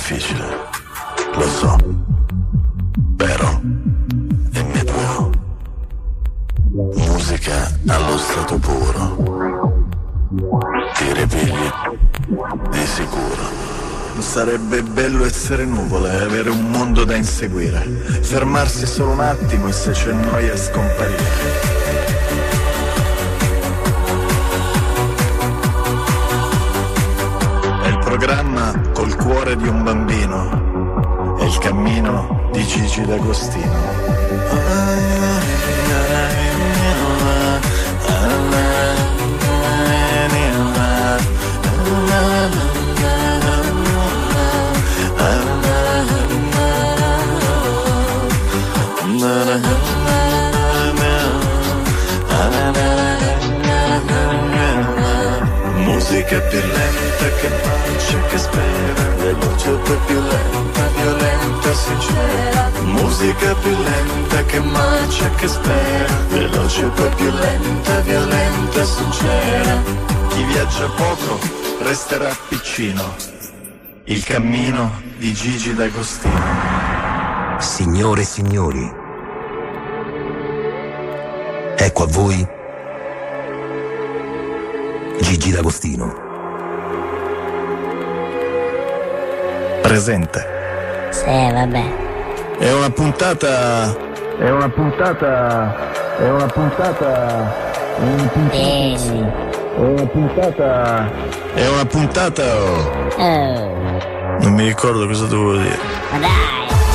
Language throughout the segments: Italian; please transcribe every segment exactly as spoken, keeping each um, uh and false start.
difficile, lo so, però è mio. Musica allo stato puro, ti ripigli di sicuro. Sarebbe bello essere nuvole e avere un mondo da inseguire, fermarsi solo un attimo e se c'è noia scomparire. È il programma col cuore di un bambino, è il cammino di Gigi D'Agostino. Musica più lenta che marcia, che spera, veloce poi più lenta, violenta, sincera. Musica più lenta che marcia, che spera, veloce poi più lenta, violenta, sincera. Chi viaggia poco resterà piccino. Il cammino di Gigi D'Agostino. Signore e signori, ecco a voi Gigi D'Agostino. Presente. Sì, vabbè. È una puntata. È una puntata. È una puntata. È una puntata. Sì, sì. È una puntata. È una puntata. Oh. Oh. Non mi ricordo cosa dovevo dire. Ma dai.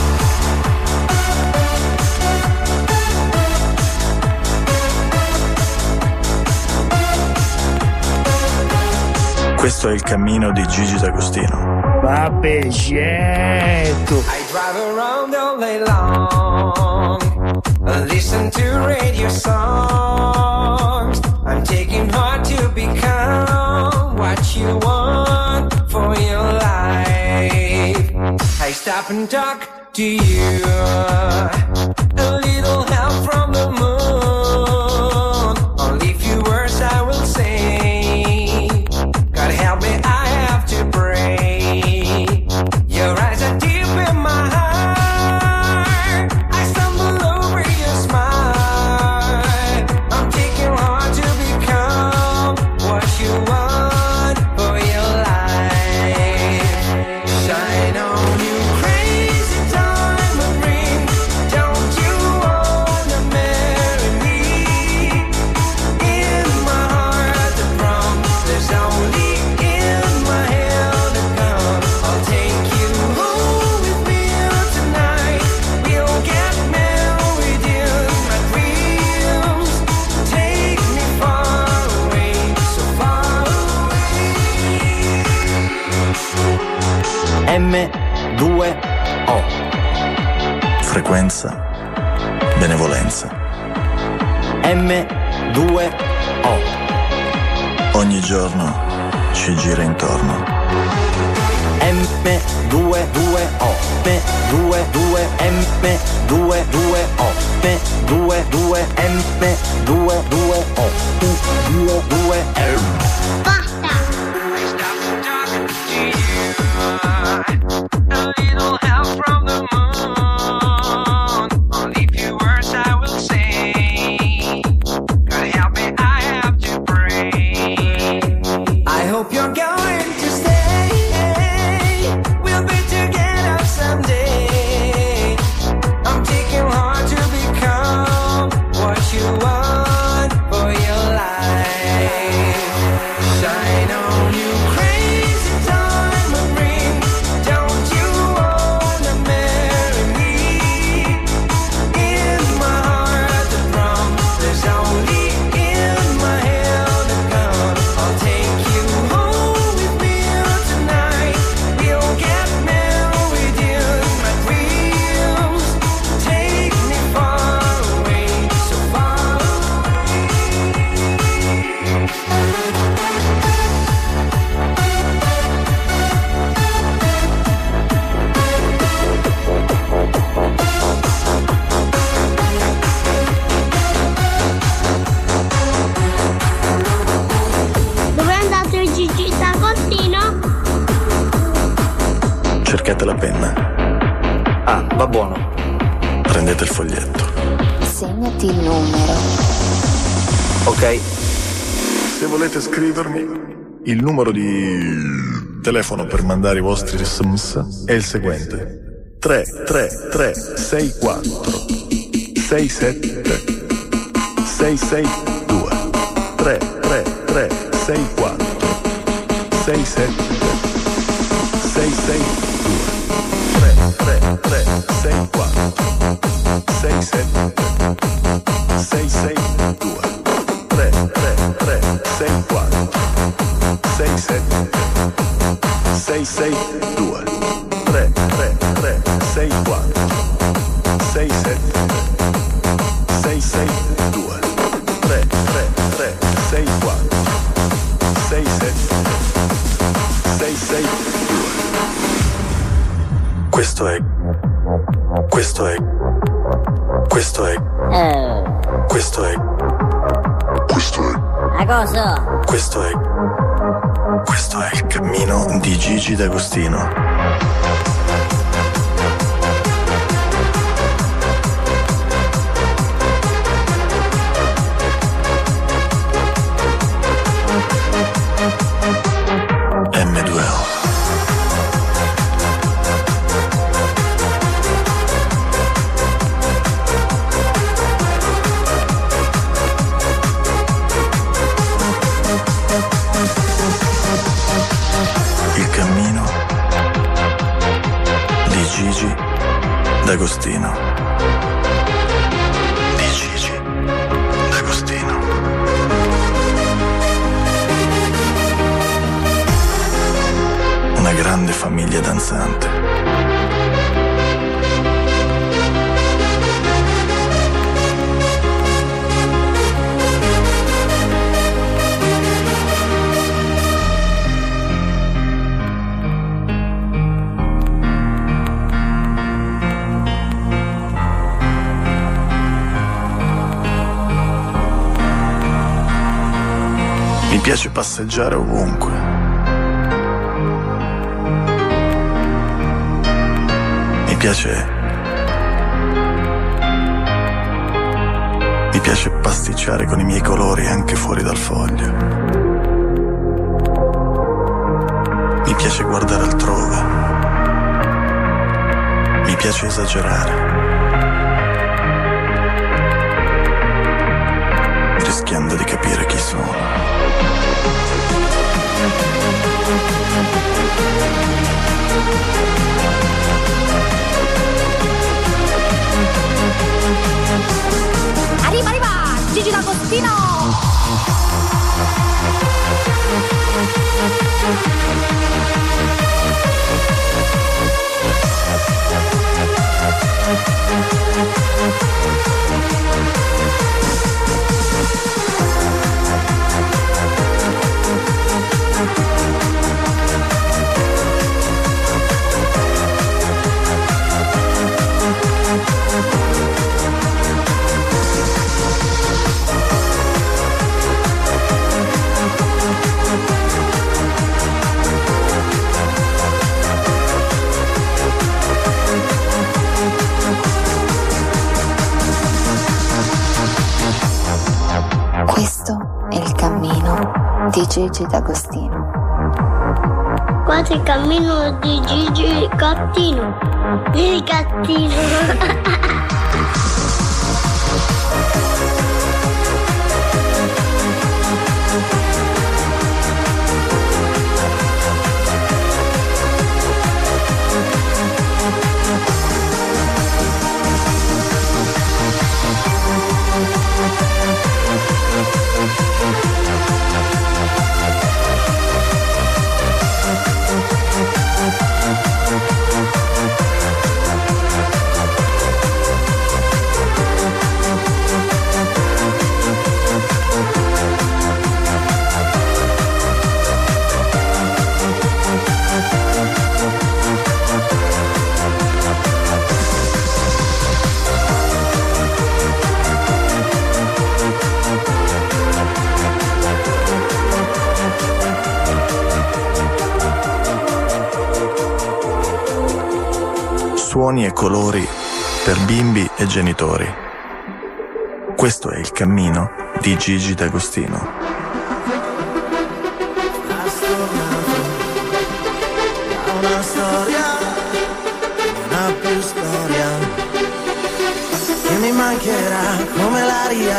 Questo è il cammino di Gigi D'Agostino. Vabbè, certo. I drive around all day long, listen to radio songs. I'm taking hard to become what you want for your life. I stop and talk to you, a little help from the moon. Only few words I will say. God help me, I have to pray. Your eyes are deep in my heart. I stumble over your smile. I'm taking hard to become what you want for your life. Shine on you, crazy diamond ring. Don't you wanna marry me? In my heart, the promise is only in my hand to come. I'll take you home with me tonight. We'll get married in my dreams. Take me far away, so far away. M due O. Frequenza, benevolenza. M due O. Ogni giorno ci gira intorno. M due due O. M due due M due due O. M due due M due due O. M due due M. A little help from the moon. Only few words I will say. God help me, I have to pray. I hope you're going to stay. We'll be together someday. I'm taking hard to become what you want for your life. Shine on you. Cercate la penna. Ah, va buono. Prendete il foglietto. Segnati il numero. Ok. Se volete scrivermi, il numero di telefono per mandare i vostri S M S è il seguente: tre tre tre sei quattro sei sette sei sei due. tre tre tre sei quattro sei sette sei sei due. tre tre tre sei quattro sei sette sei sei due. tre tre tre sei quattro sei sette sei sei due. tre tre tre sei quattro sei sette sei sei due. tre tre tre sei quattro sei sette sei sei due. Questo è questo è questo è questo è questo è A cosa? questo è questo è il cammino di Gigi D'Agostino. emme due o. Il cammino di Gigi D'Agostino. Di Gigi D'Agostino. Una grande famiglia danzante. Mi piace passeggiare ovunque. Mi piace. Mi piace pasticciare con i miei colori anche fuori dal foglio. Mi piace guardare altrove. Mi piace esagerare. Rischiando di capire chi sono. Arriva, arriva! Gigi D'Agostino! Questo è il cammino di Gigi D'Agostino. Questo è il cammino di Gigi Gattino. Il gattino. suoni e colori per bimbi e genitori. Questo è il cammino di Gigi D'Agostino. Una storia, non ha più storia, che mi mancherà come l'aria.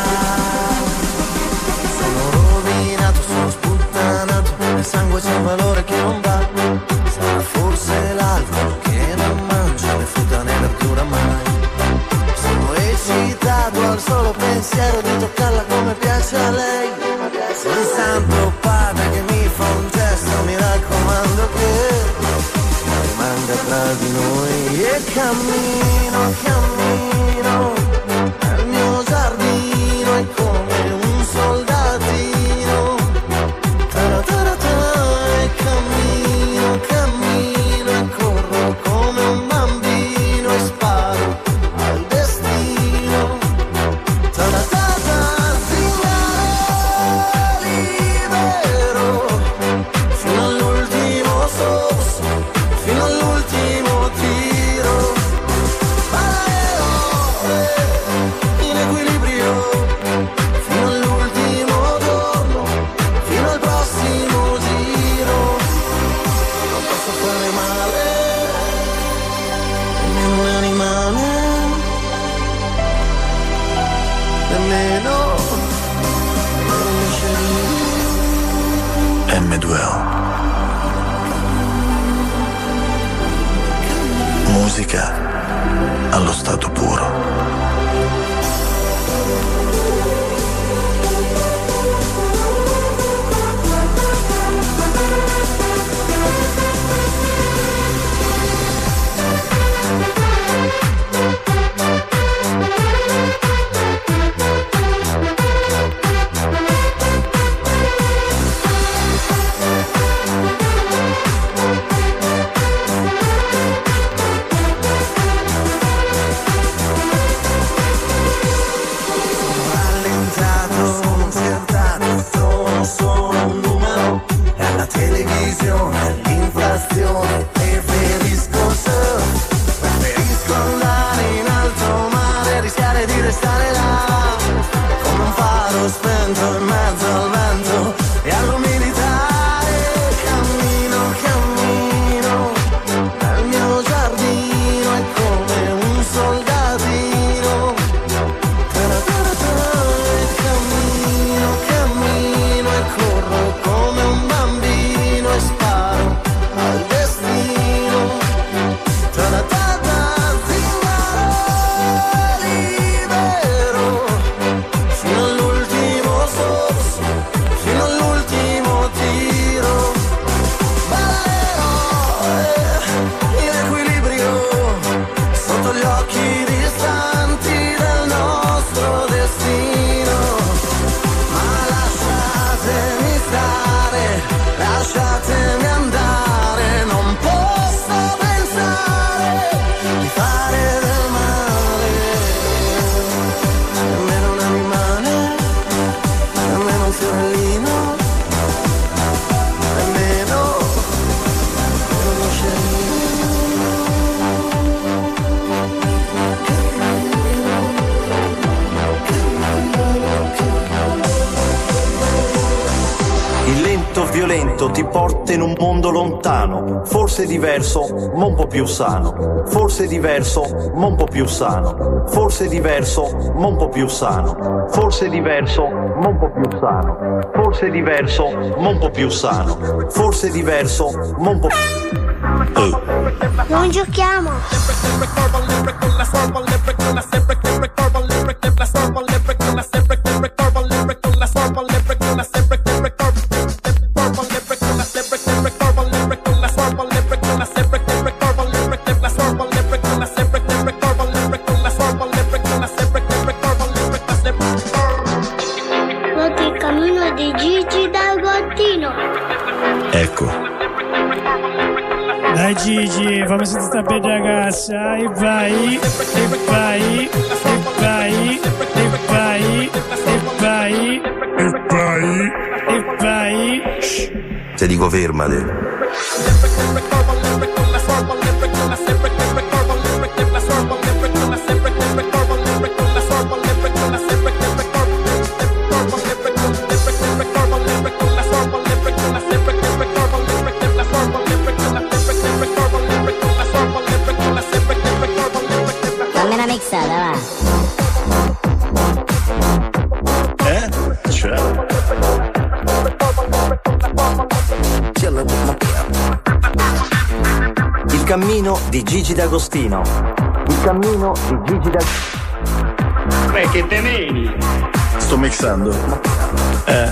Sono rovinato, sono sputtanato, nel sangue c'è un valore che non va. Sarà forse l'alcol che non mangia né frutta né verdura mai. Sono eccitato al solo pensiero di toccarla come piace a lei. Il santo padre che mi fa un gesto, mi raccomando che rimanga tra di noi. E cammino, cammino nel mio giardino, è come un soldatino. Ta-ra-ta-ra-ta. E cammino, cammino e corro come un bambino e sparo al destino. Ta-ra-ta-ta. Libero fino all'ultimo sorso, fino all'ultimo tiro. Ballerò in equilibrio fino all'ultimo giorno, fino al prossimo giro. Non posso fare male, nemmeno un animale, nemmeno un uccellino. emme due o. Musica allo stato puro. L'inflazione, preferisco surf, preferisco andare in alto mare, rischiare di restare là, come un faro spento in mezzo al vento e all'umidità. E cammino, cammino nel mio giardino, è come un soldatino. Ta-ra-ta-ra-ta. E cammino, cammino e corro come un bambino e sparo al destino. Ta-da-ta-ta. Zingaro libero fino all'ultimo sorso, fino all'ultimo tiro. Ballerò eh, in equilibrio sotto gli occhi distanti del nostro destino. Ma lasciatemi stare, lasciatemi andare, non posso pensare di fare del male. Nemmeno un animale, nemmeno un fiorellino, nemmeno un uccellino. Il lento violento ti porta in un mondo lontano, forse diverso, ma un po' più sano. Forse diverso, ma un po' più sano. Forse diverso, ma un po' più sano. Forse diverso, ma un po' più sano. Forse diverso, ma un po' più sano. Forse diverso, ma un po' più... Oh. Non giochiamo. Guarda il cammino di Gigi D'Agostino. Ecco, Dai Gigi, fammi sentire sta bella ragazza. E vai, e vai, e vai, e vai, e vai, e vai, e vai. Se dico fermate. cammino di Gigi D'Agostino. Il cammino di Gigi D'Agostino. Beh, che te meni? Sto mixando. Eh.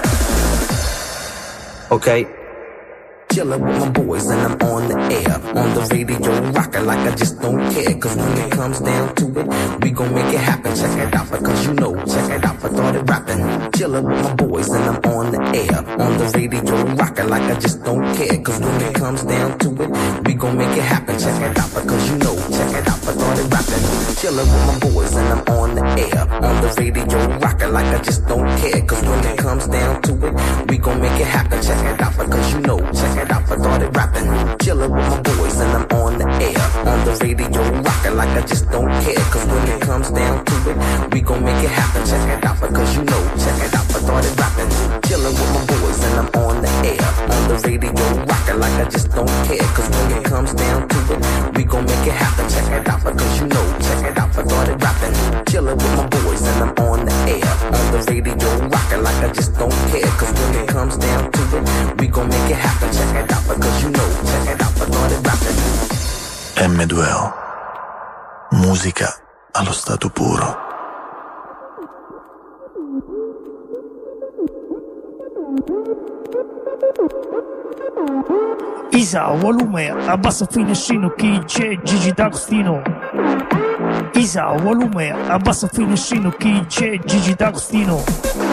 Ok. Chillin' with my boys and I'm on the air, on the radio, rockin' like I just don't care. Cause when it comes down to it, we gon' make it happen. Check it out, because you know, check it out, I started rapping. Chillin' with my boys and I'm on the air, on the radio, rockin' like I just don't care. Cause when it comes down to it, we gon' make it happen. Check it out, because you know, check it out, I started rapping. Chillin' with my boys and I'm on the air, on the radio, rockin' like I just don't care. Cause when it comes down to it, we gon' make it happen. Check it out, because you know, check it out, I started rapping. Chillin' with my boys and I'm on the air, on the radio, rockin' like I just don't care. Cause when it comes down to it, we gon' make it happen. Check it out, because you know, check it out, I started rapping. Chillin' with my boys and I'm on the air, on the radio, rockin' like I just don't care. Cause when it comes down to it, we gon' make it happen. Check it out, because you know, check it out, I started rapping. Chillin' with my boys and I'm on the air, on the radio, rockin' like I just don't care. Cause when it comes down to it, we gon' make it happen. Check it out, because you know, check it out, I started rapping. emme due o, musica allo stato puro. Isa, volume, abbassa il finestrino, chi c'è? Gigi D'Agostino. Isa, volume, abbassa il finestrino, chi c'è? Gigi D'Agostino.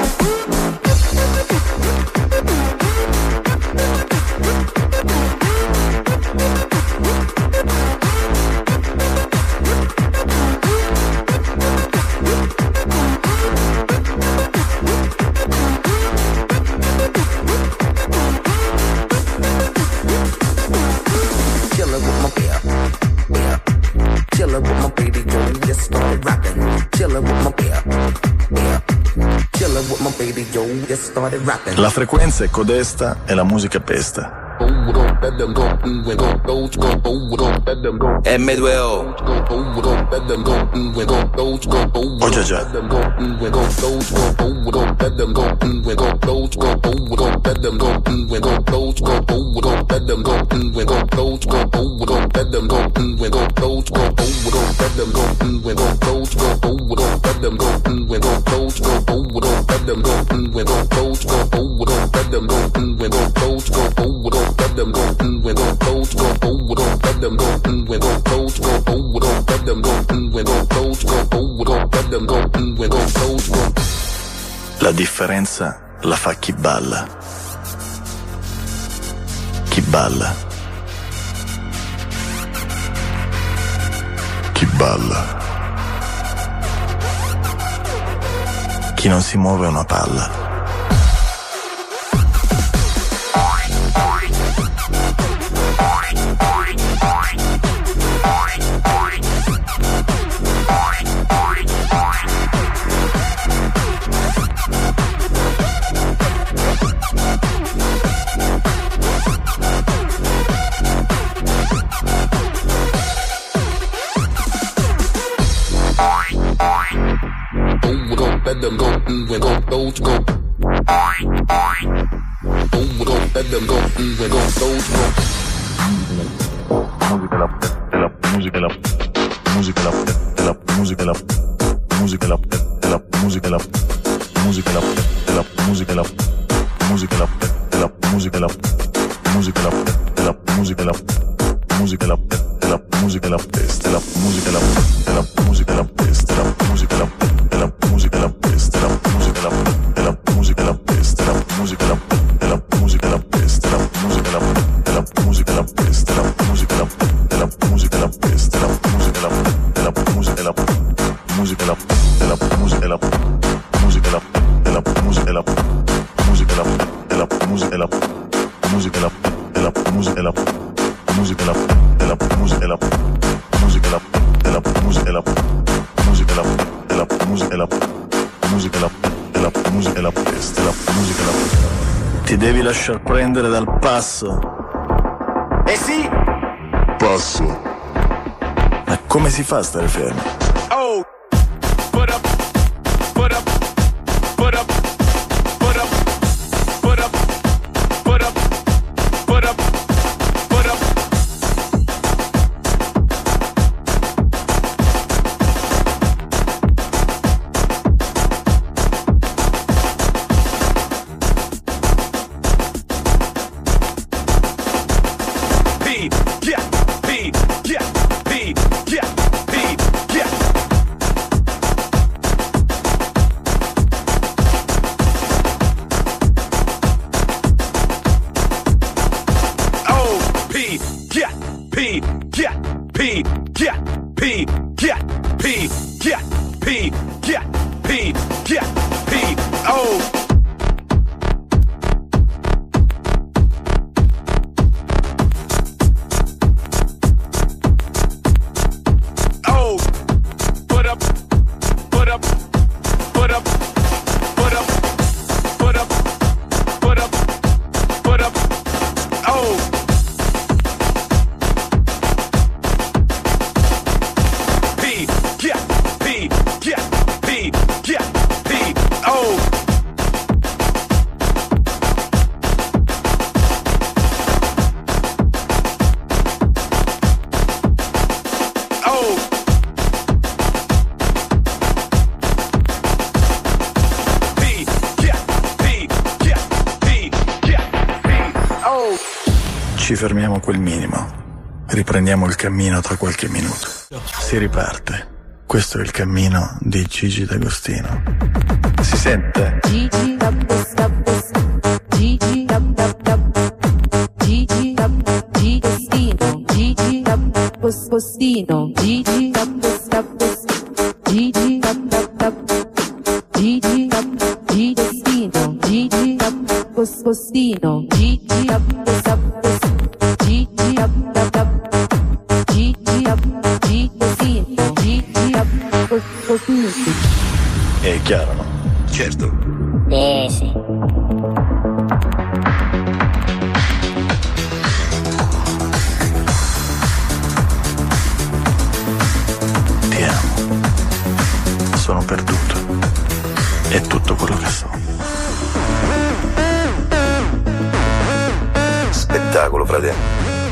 La frequenza è codesta e la musica pesta. emme due o. Oh già già. La differenza la fa chi balla. Chi balla. Chi balla. Chi non si muove è una palla. Let them go, mm, we go, those go. Oh, we go, let them go, mm, we go, those go. Musica la, la musica la, musica la, la musica la, musica la, la musica la, musica la, la musica la, musica la, la musica la, musica la, la musica la, musica la, la musica la peste, la musica la, la musica la peste, la musica la, la musica la peste, la musica la, la musica la peste, la musica la, la musica la peste, la musica la, la musica la peste, la musica la, la musica la peste, la musica la, la musica la, musica la, la musica la, musica la, la musica la, musica la, la musica la, musica la, la musica la, musica la, la musica la, musica la, la musica la, musica la, la musica la, musica la, la musica la peste, la musica la. Ti devi lasciar prendere dal passo. Eh sì! Passo. Ma come si fa a stare fermi? Oh, put up, put up, put up, put up, put up, put up, put up, put up, P, yeah, P, yeah, P, yeah, P, yeah, P, yeah, P, yeah, P, oh. Ci fermiamo a quel minimo. Riprendiamo il cammino tra qualche minuto. Si riparte. Questo è il cammino di Gigi D'Agostino. Si sente? Gigi D'Agostino. Gigi D'Agostino. Gigi D'Agostino. Gigi D'Agostino. Gigi D'Agostino. Gigi D'Agostino. Gigi D'Agostino. Gigi D'Agostino. Gigi D'Agostino. È chiaro, no? Certo. Eh sì. Ti amo. Sono perduto. È tutto quello che so. Spettacolo, fratello.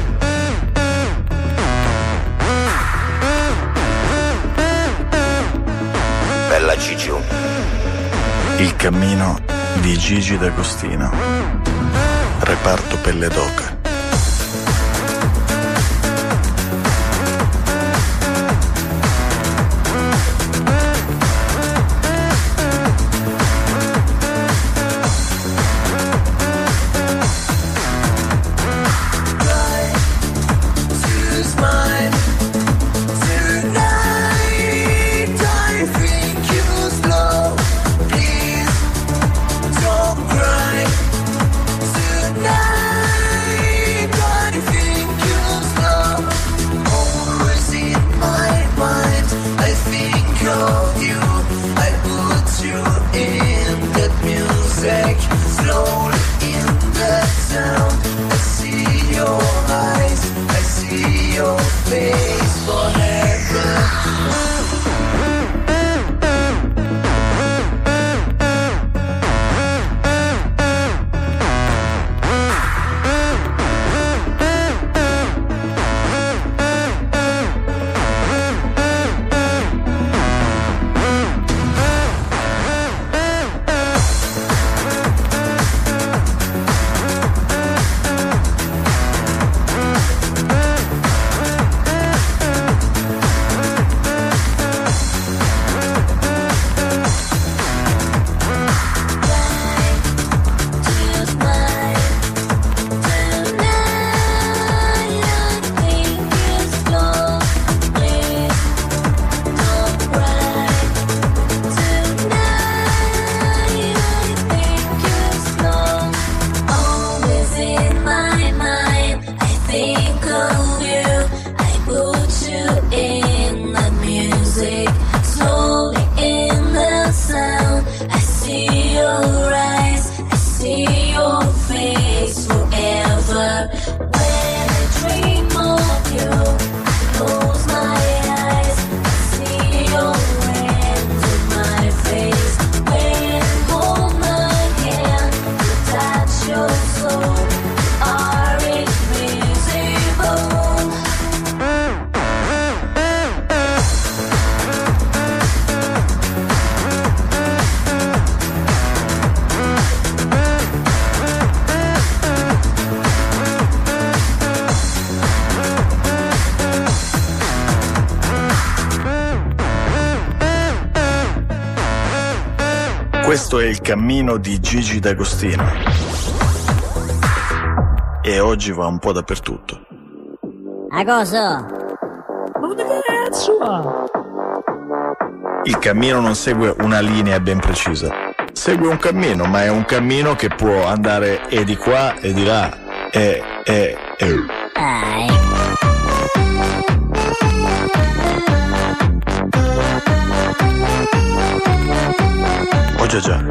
Bella Gigio. Il cammino di Gigi D'Agostino. Reparto Pelle d'Oca. Questo è il cammino di Gigi D'Agostino. E oggi va un po' dappertutto. A cosa? Il cammino non segue una linea ben precisa. Segue un cammino, ma è un cammino che può andare e di qua e di là. E, e, e. Ah, ecco. Oh già già.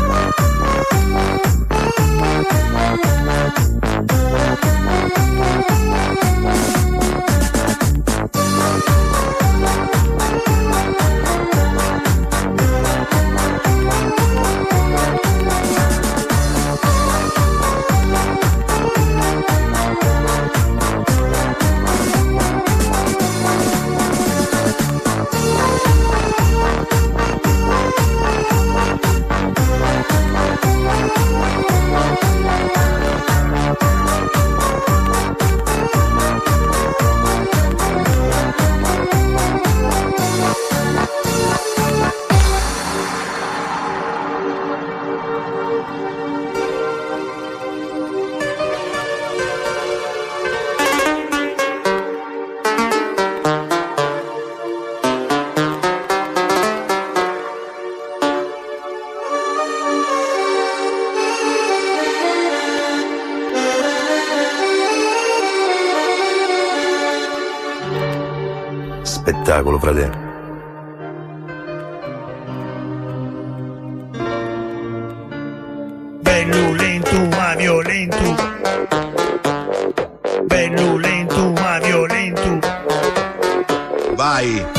Spettacolo, fratello. Bello lento ma violento. Bello lento ma violento. Vai.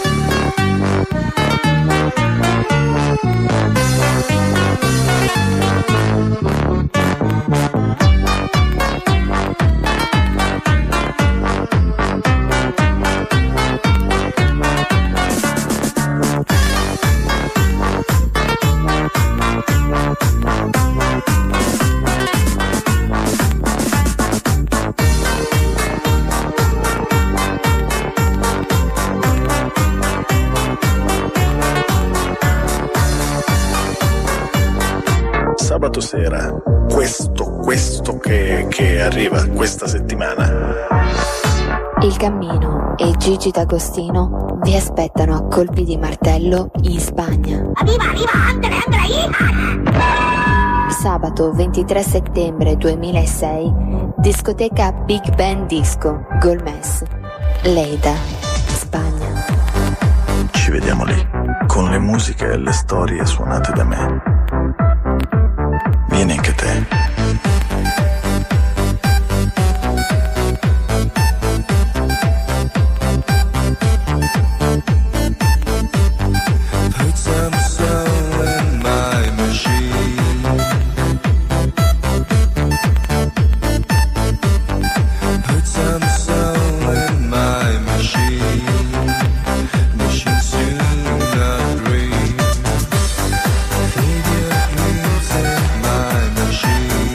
Sabato sera, questo, questo che, che arriva questa settimana. Il Cammino e Gigi D'Agostino vi aspettano a colpi di martello in Spagna. Arriva, arriva, Andre, Andre! Sabato ventitré settembre duemilasei, discoteca Big Band Disco, Golmes, Lleida, Spagna. Ci vediamo lì, con le musiche e le storie suonate da me. Vieni anche te. Put some soul in my machine. Put some soul in my machine. Machine soon not dream. Feed your dreams in my machine.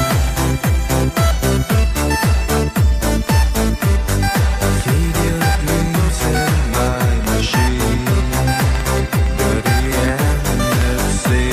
Feed your dreams in my machine. Dirty and sin.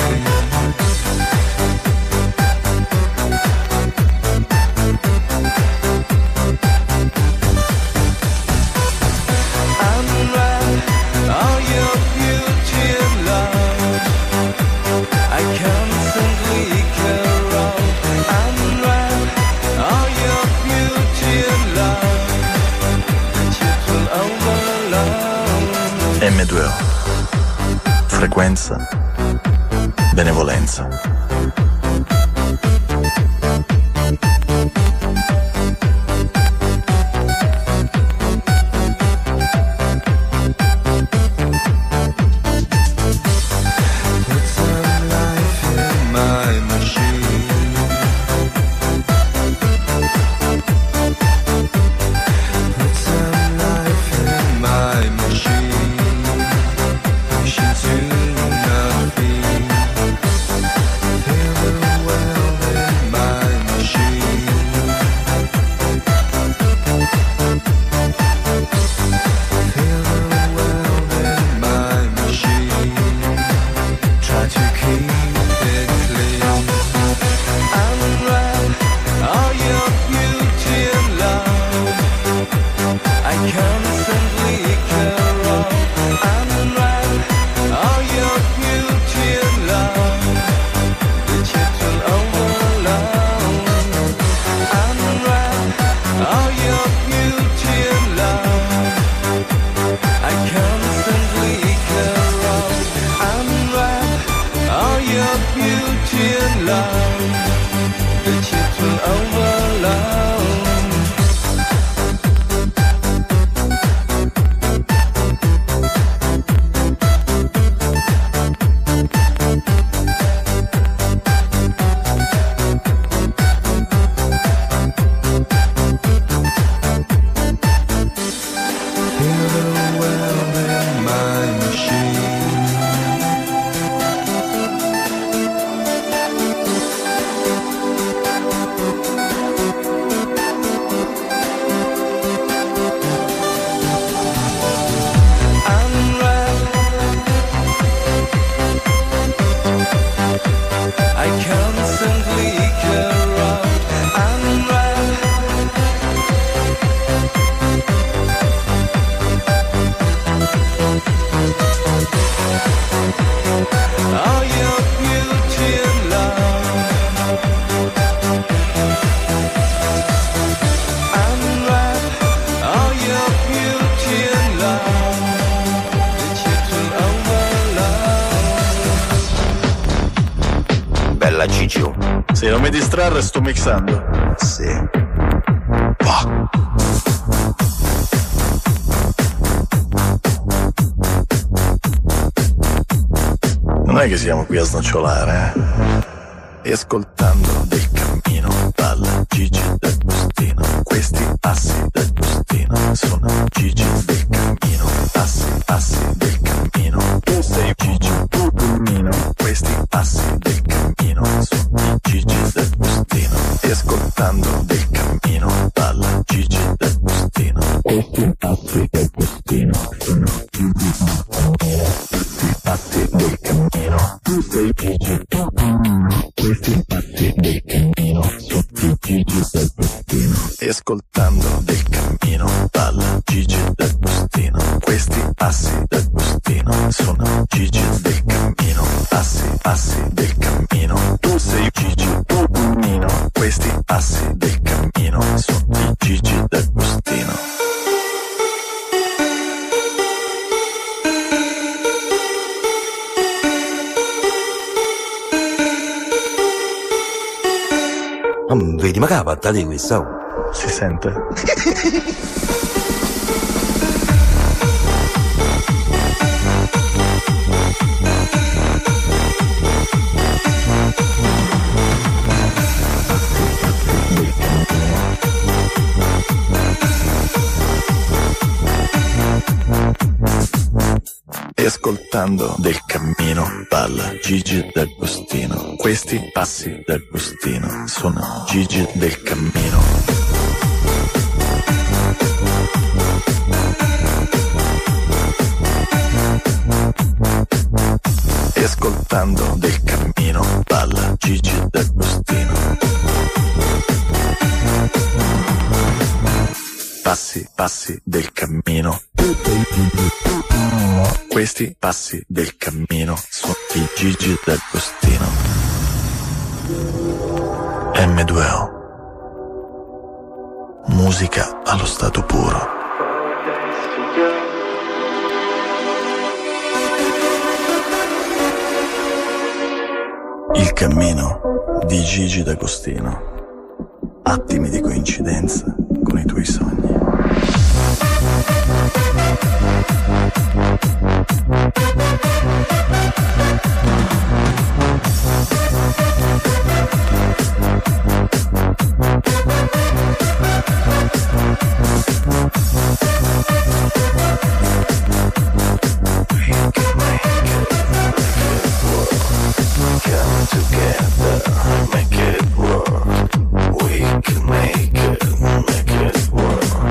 Unwrap all your beauty and love. I constantly carol. Unwrap all your beauty and love. It will overload. emme due o. Frequenza, benevolenza. Put some life in my machine. Put some life in my machine. Machine to not be. constantly corrupt and unwrap all your beauty and love that you turn overload. Unwrap all your beauty and love. I constantly corrupt. Unwrap all your beauty and love that you turn overload. Se non mi distrarre sto mixando. Sì. Va. Non è che siamo qui a snocciolare, eh? E ascoltando del cammino balla Gigi D'Agostino. Questi passi d'Agostino sono Gigi del cammino. Passi, passi del cammino. Tu sei Gigi del cammino. Questi passi del cammino sono Gigi D'Agostino. E ascoltando del cammino balla Gigi D'Agostino. Questi passi d'Agostino sono Gigi D'Agostino. Passi del cammino. Tu sei Gigi del cammino. Questi passi del cammino sono Gigi D'Agostino. E ascoltando del cammino balla Gigi D'Agostino. Questi passi d'Agostino sono Gigi del cammino. Passi, passi del cammino. Tu sei Gigi del cammino. Questi passi del cammino sono Gigi D'Agostino. Oh, vedi, ma che la patta di questa? Si sente? E ascoltando del cammino balla Gigi D'Agostino. Questi passi d'Agostino sono Gigi del cammino. E ascoltando del cammino balla Gigi D'Agostino. Passi, passi del cammino. Questi passi del cammino sono i Gigi D'Agostino. emme due o. Musica allo stato puro. Il cammino di Gigi D'Agostino. Attimi di coincidenza con i tuoi sogni. Come together, make it work. We can make it, make it work.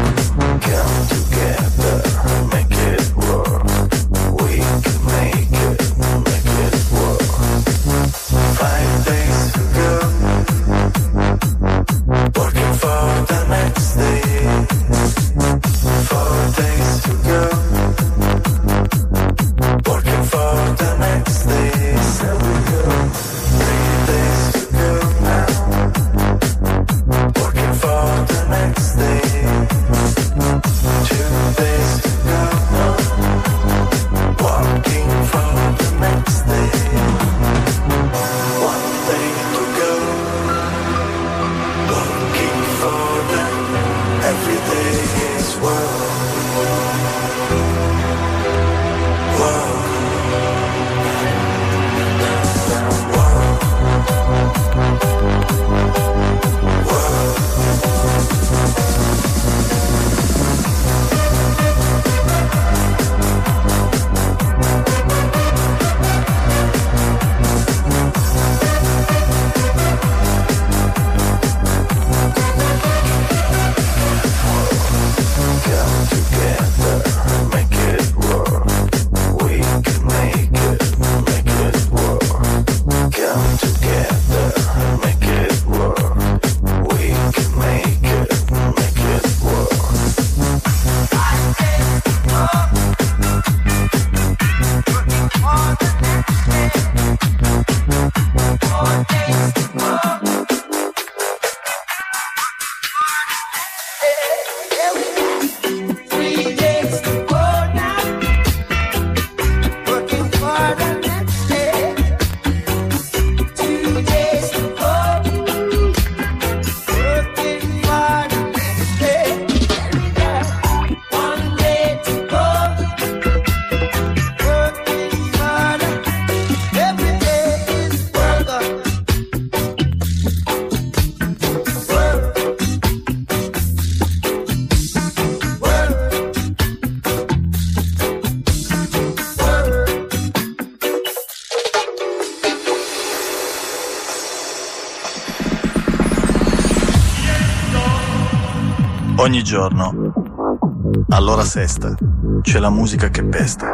Ogni giorno, all'ora sesta, c'è la musica che pesta.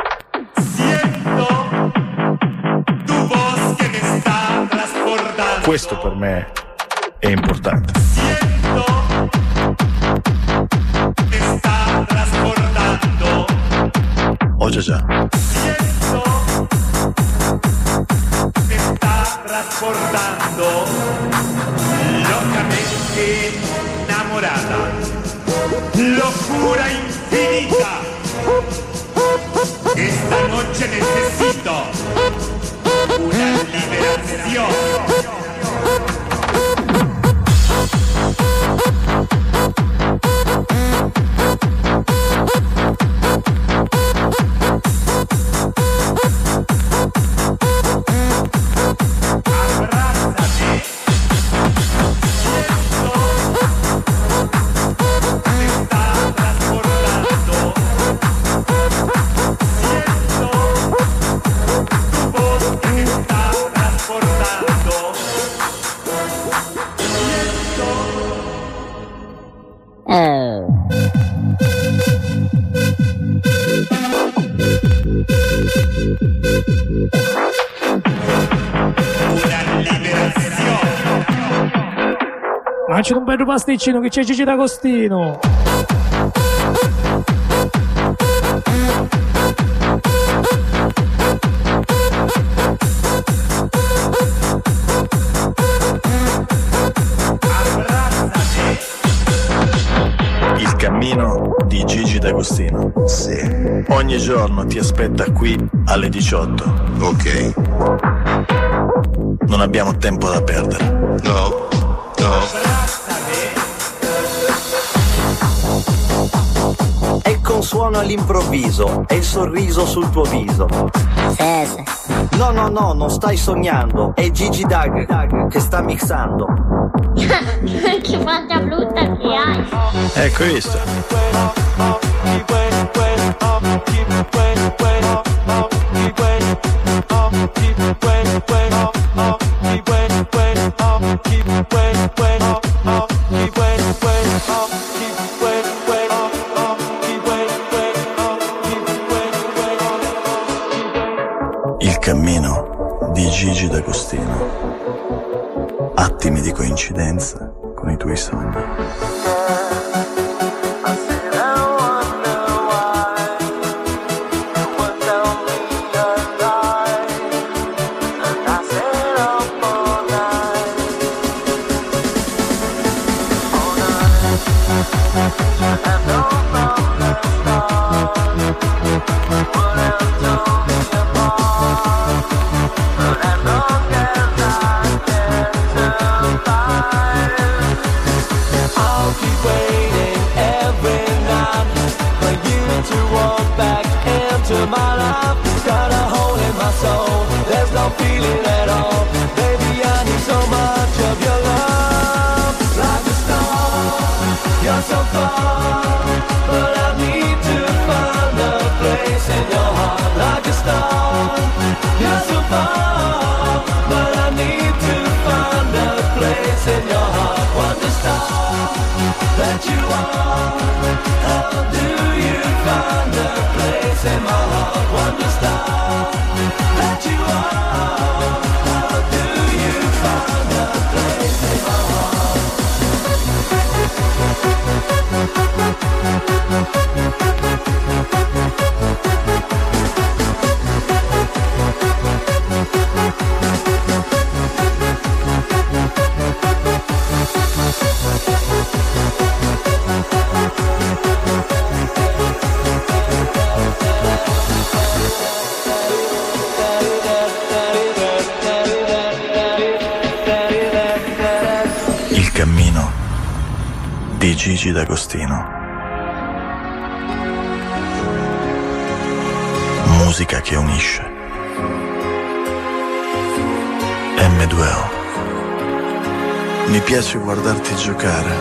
Questo per me è importante. Oh già già. Trasportando locamente innamorata, locura infinita. Esta noche necesito una liberación. C'è un bel pasticcino che c'è Gigi D'Agostino. Il cammino di Gigi D'Agostino. Sì. Ogni giorno ti aspetta qui alle diciotto. Ok. Non abbiamo tempo da perdere. No. No. Ecco un suono all'improvviso e il sorriso sul tuo viso. Sì, sì. No, no, no, non stai sognando. È Gigi Dag che sta mixando. Che faccia brutta che hai. Ecco visto. Il cammino di Gigi D'Agostino. Attimi di coincidenza con i tuoi sogni. Feeling at all, baby, I need so much of your love. Like a star, you're so far, but I need to find a place in your heart. Like a star, you're so far, but I need to find a place in your heart. Wonder star that you are, how do you find a place in my heart? Wonder star that you are. Il cammino di Gigi D'Agostino. Musica che unisce. emme due o. Mi piace guardarti giocare.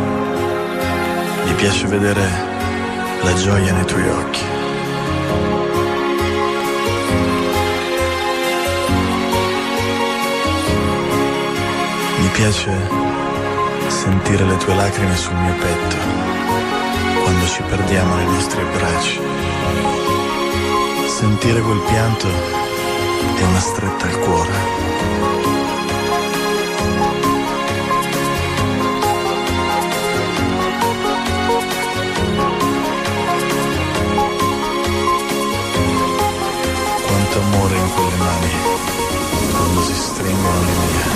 Mi piace vedere la gioia nei tuoi occhi. Mi piace sentire le tue lacrime sul mio petto quando ci perdiamo nei nostri abbracci. Sentire quel pianto è una stretta al cuore. Quanto amore in quelle mani quando si stringono le mie.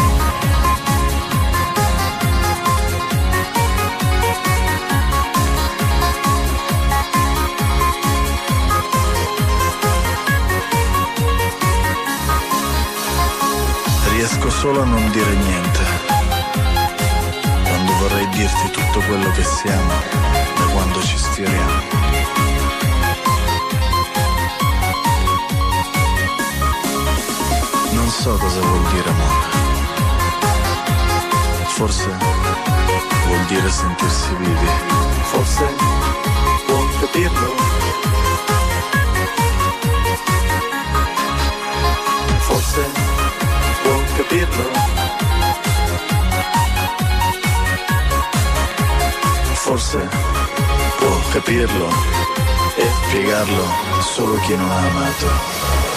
Riesco solo a non dire niente quando vorrei dirti tutto quello che siamo da quando ci sfioriamo. Non so cosa vuol dire amore. Forse vuol dire sentirsi vivi. Forse può capirlo. Forse può capirlo. Forse può capirlo e spiegarlo solo chi non ha amato.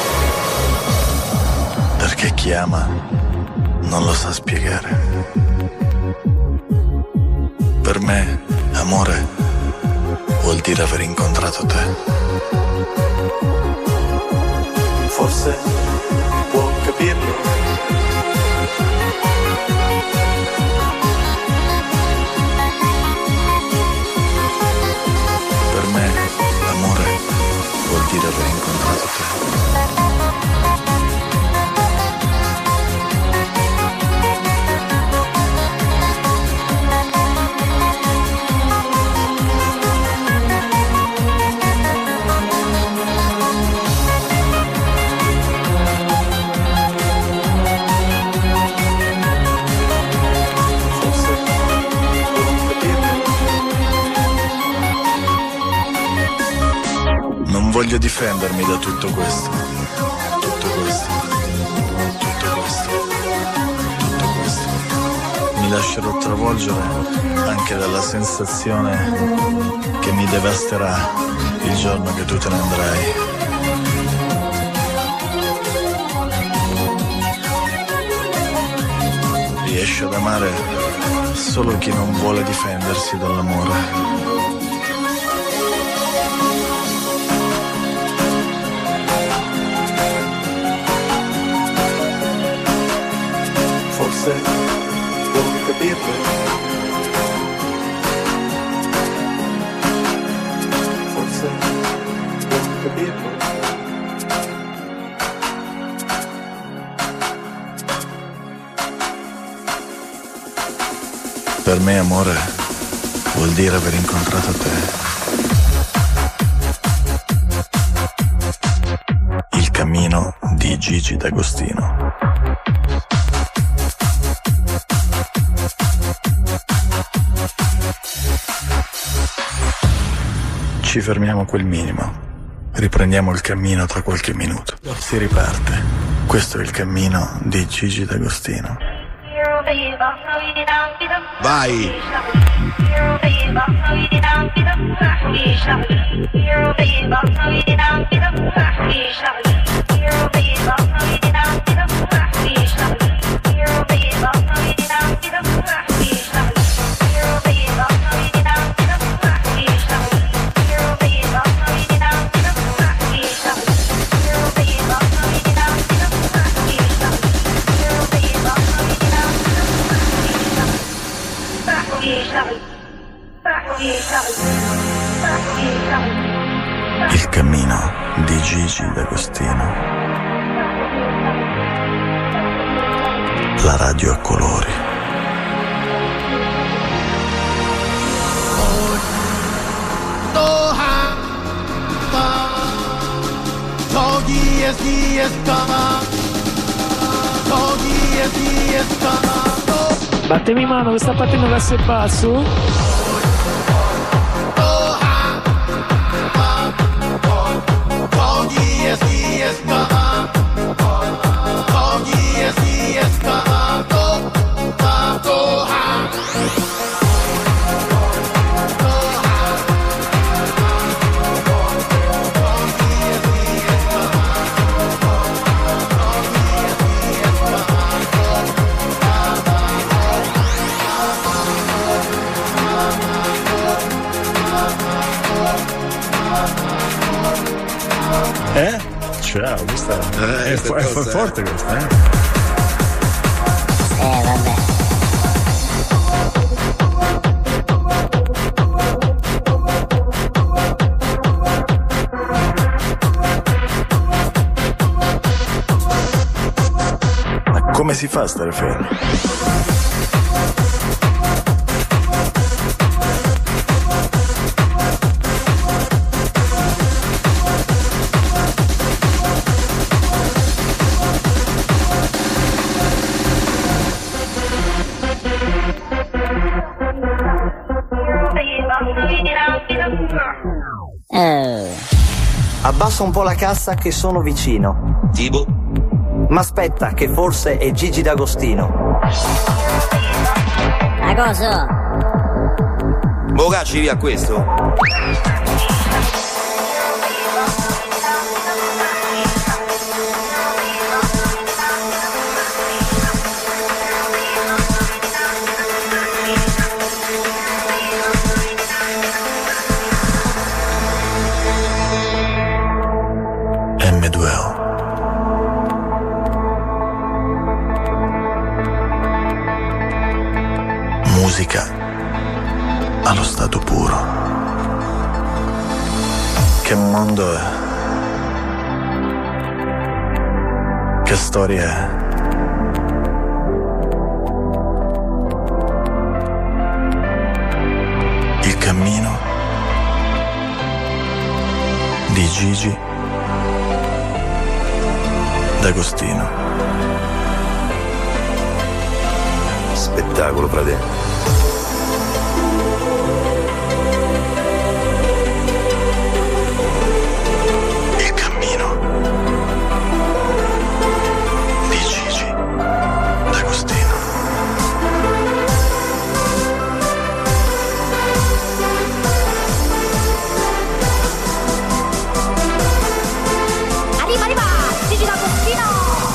Perché chi ama non lo sa spiegare. Per me, amore vuol dire aver incontrato te. Forse può capirlo. Per me, amore vuol dire aver incontrato te. Non voglio difendermi da tutto questo, tutto questo, tutto questo, tutto questo. Mi lascerò travolgere anche dalla sensazione che mi devasterà il giorno che tu te ne andrai. Riesce ad amare solo chi non vuole difendersi dall'amore. Forse può capirlo. Forse può capirlo. Per me amore vuol dire aver incontrato te. Il cammino di Gigi D'Agostino. Ci fermiamo a quel minimo, riprendiamo il cammino tra qualche minuto. Si riparte. Questo è il cammino di Gigi D'Agostino. Vai! Il cammino di Gigi D'Agostino. La radio a colori. Battemi mano che sta partendo verso il basso. Eh? Ciao, questa Eh, è, questa fo- è fo- cosa, forte questa, eh? Eh, vabbè. Ma come si fa a stare fermi? Eh. Abbassa un po' la cassa che sono vicino. Tipo? Ma aspetta, che forse è Gigi D'Agostino. A cosa? Mo cacci via questo. emme due o. Musica allo stato puro. Che mondo è? Che storia è? Il cammino di Gigi D'Agostino. Spettacolo, frate. Il cammino di Gigi D'Agostino. Arriva, arriva! Gigi D'Agostino!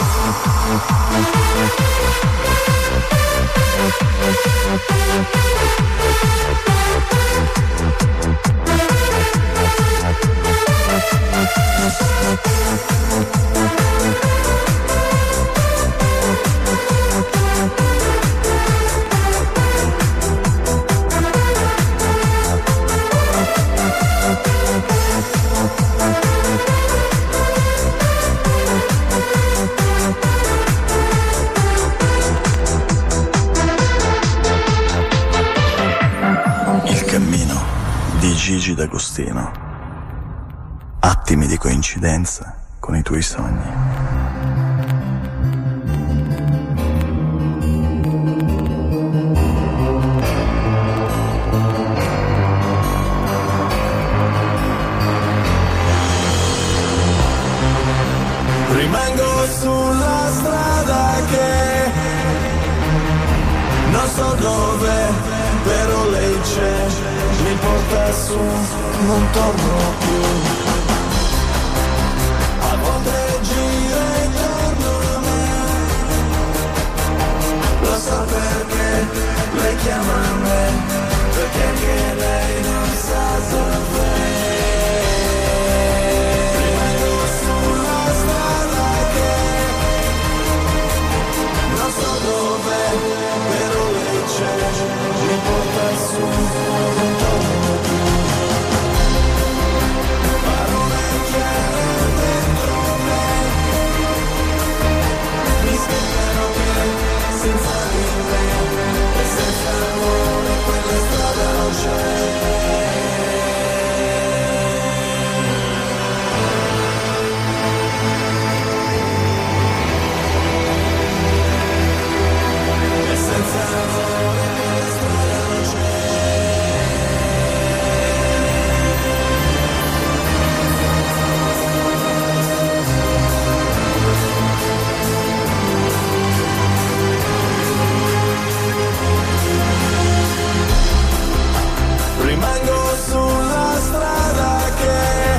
Il cammino di Gigi D'Agostino. Attimi di coincidenza con i tuoi sogni. Rimango sulla strada che non so dove, però lei c'è, mi porta su, non torno più. A volte gira intorno a me, lo so perché lei chiama me, perché anche lei non sa dove. Rimango sulla strada che non so dove, però lei c'è, mi porta su, non torno più. Parole chiare dentro me, mi spiegano che senza di me e senza amore quella strada non c'è. E senza amore quella strada non rimango sulla strada che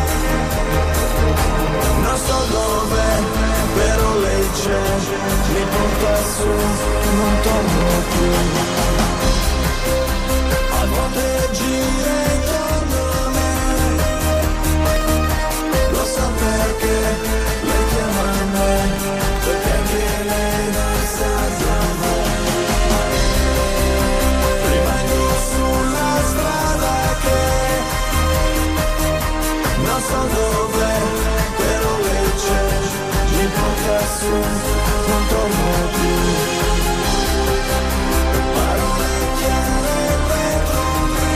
non so dove, però lei c'è, mi porta su, non torno più. A volte gira intorno a me, su, non torno più. Parole chiare dentro me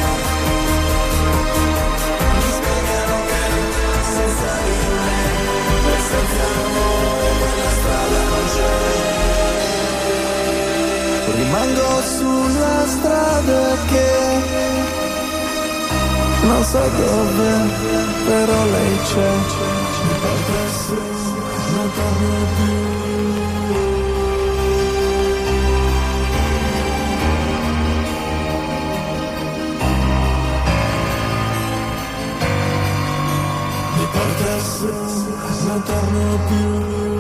mi spiegano che senza di me e senza amore quella strada non c'è. Rimango sulla strada che non so dove, però lei c'è. Mi porta su, non torno più. Mi porta su, non torno più.